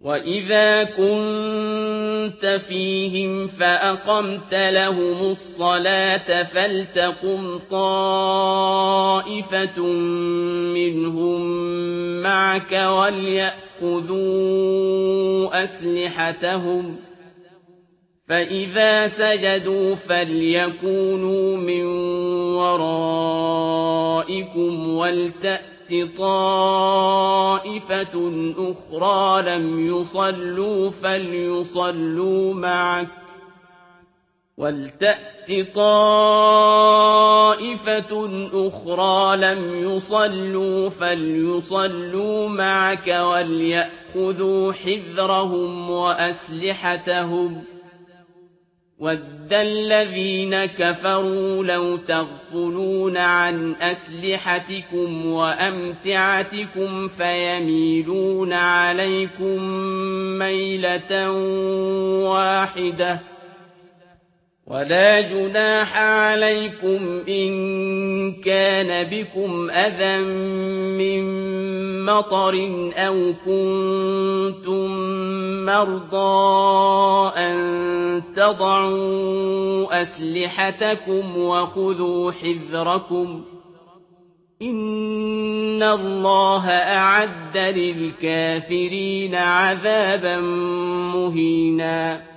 وَإِذَا كُنتَ فِيهِمْ فَأَقَمْتَ لَهُمُ الصَّلَاةَ فَلْتَقُمْ طَائِفَةٌ مِّنْهُم مَّعَكَ وَلْيَأْخُذُوا أَسْلِحَتَهُمْ ۖ فَإِذَا سَجَدُوا فَلْيَكُونُوا مِن وَرَائِكُمْ وَلْتَأْتِ طَائِفَةٌ أُخْرَىٰ لَمْ يُصَلُّوا فَلْيُصَلُّوا مَعَكَ وَلْيَأْخُذُوا حِذْرَهُمْ وَأَسْلِحَتَهُمْ ۗ وَدَّ الَّذِينَ كَفَرُوا لَوْ تَغْفُلُونَ عَنْ أَسْلِحَتِكُمْ وَأَمْتِعَتِكُمْ فَيَمِيلُونَ عَلَيْكُم مَّيْلَةً وَاحِدَةً ۚ وَلَا جُنَاحَ عَلَيْكُمْ إِن كَانَ بِكُمْ أَذًى مِّن مَّطَرٍ أَوْ كُنتُم مَّرْضَىٰ أَن تَضَعُوا أَسْلِحَتَكُمْ وَخُذُوا حِذْرَكُمْ ۗ إِنَّ اللَّهَ أَعَدَّ لِلْكَافِرِينَ عَذَابًا مُّهِينًا